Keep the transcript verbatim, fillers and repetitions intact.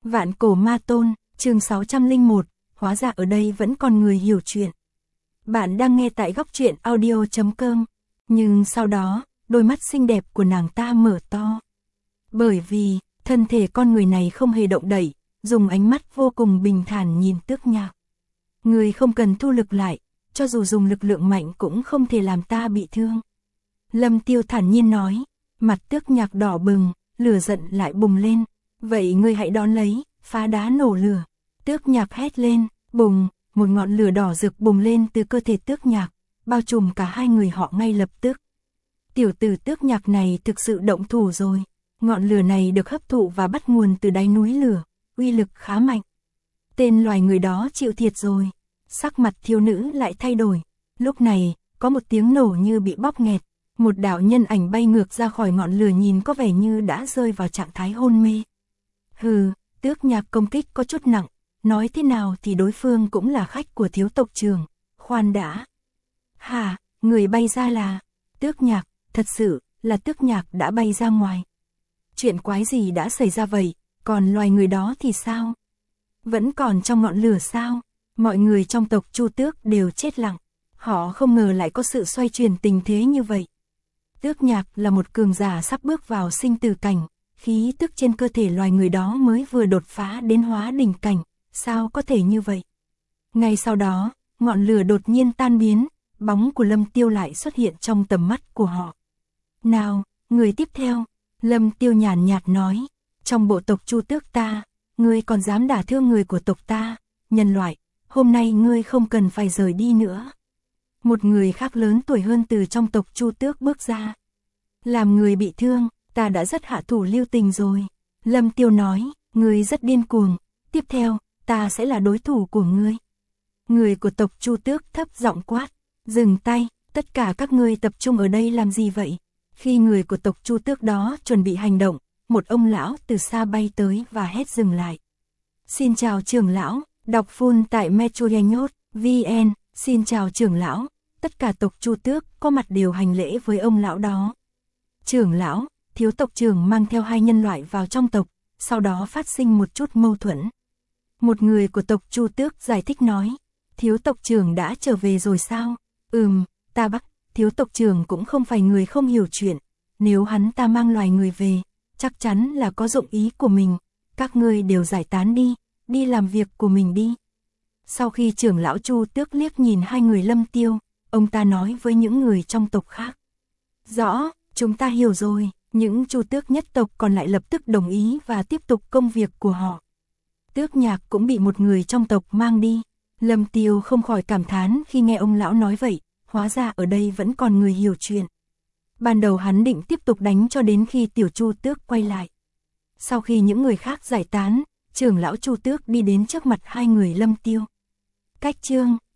Vạn cổ ma tôn, chương sáu trăm lẻ một, hóa ra ở đây vẫn còn người hiểu chuyện. Bạn đang nghe tại góc truyện audio chấm com, nhưng sau đó, đôi mắt xinh đẹp của nàng ta mở to. Bởi vì, thân thể con người này không hề động đậy, dùng ánh mắt vô cùng bình thản nhìn Tước Nhạc. Người không cần thu lực lại, cho dù dùng lực lượng mạnh cũng không thể làm ta bị thương. Lâm Tiêu thản nhiên nói, mặt Tước Nhạc đỏ bừng, lửa giận lại bùng lên. Vậy ngươi hãy đón lấy, phá đá nổ lửa. Tước Nhạc hét lên, bùng, một ngọn lửa đỏ rực bùng lên từ cơ thể Tước Nhạc, bao trùm cả hai người họ ngay lập tức. Tiểu tử Tước Nhạc này thực sự động thủ rồi. Ngọn lửa này được hấp thụ và bắt nguồn từ đáy núi lửa, uy lực khá mạnh. Tên loài người đó chịu thiệt rồi. Sắc mặt thiếu nữ lại thay đổi. Lúc này, có một tiếng nổ như bị bóp nghẹt. Một đạo nhân ảnh bay ngược ra khỏi ngọn lửa nhìn có vẻ như đã rơi vào trạng thái hôn mê. Hừ, Tước Nhạc công kích có chút nặng. Nói thế nào thì đối phương cũng là khách của thiếu tộc trưởng. Khoan đã. Hả, người bay ra là... Tước Nhạc, thật sự là Tước Nhạc đã bay ra ngoài. Chuyện quái gì đã xảy ra vậy, còn loài người đó thì sao? Vẫn còn trong ngọn lửa sao? Mọi người trong tộc Chu Tước đều chết lặng. Họ không ngờ lại có sự xoay chuyển tình thế như vậy. Tước Nhạc là một cường giả sắp bước vào sinh tử cảnh, khí tức trên cơ thể loài người đó mới vừa đột phá đến hóa đỉnh cảnh, sao có thể như vậy? Ngay sau đó, ngọn lửa đột nhiên tan biến, bóng của Lâm Tiêu lại xuất hiện trong tầm mắt của họ. Nào, người tiếp theo, Lâm Tiêu nhàn nhạt nói, trong bộ tộc Chu Tước ta, ngươi còn dám đả thương người của tộc ta, nhân loại, hôm nay ngươi không cần phải rời đi nữa. Một người khác lớn tuổi hơn từ trong tộc Chu Tước bước ra. Làm người bị thương, ta đã rất hạ thủ lưu tình rồi. Lâm Tiêu nói, ngươi rất điên cuồng, tiếp theo, ta sẽ là đối thủ của ngươi. Người của tộc Chu Tước thấp giọng quát, dừng tay, tất cả các ngươi tập trung ở đây làm gì vậy? Khi người của tộc Chu Tước đó chuẩn bị hành động, một ông lão từ xa bay tới và hét dừng lại. Xin chào trưởng lão, đọc full tại metroyanhot chấm vn, xin chào trưởng lão, tất cả tộc Chu Tước có mặt đều hành lễ với ông lão đó. Trưởng lão, thiếu tộc trưởng mang theo hai nhân loại vào trong tộc, sau đó phát sinh một chút mâu thuẫn. Một người của tộc Chu Tước giải thích nói, thiếu tộc trưởng đã trở về rồi sao? Ừm, ta bắt, thiếu tộc trưởng cũng không phải người không hiểu chuyện, nếu hắn ta mang loài người về, chắc chắn là có dụng ý của mình, các ngươi đều giải tán đi, đi làm việc của mình đi. Sau khi trưởng lão Chu Tước liếc nhìn hai người Lâm Tiêu, ông ta nói với những người trong tộc khác. Rõ, chúng ta hiểu rồi, những Chu Tước nhất tộc còn lại lập tức đồng ý và tiếp tục công việc của họ. Tước Nhạc cũng bị một người trong tộc mang đi. Lâm Tiêu không khỏi cảm thán khi nghe ông lão nói vậy, hóa ra ở đây vẫn còn người hiểu chuyện. Ban đầu hắn định tiếp tục đánh cho đến khi tiểu Chu Tước quay lại. Sau khi những người khác giải tán, trưởng lão Chu Tước đi đến trước mặt hai người Lâm Tiêu. Cách chương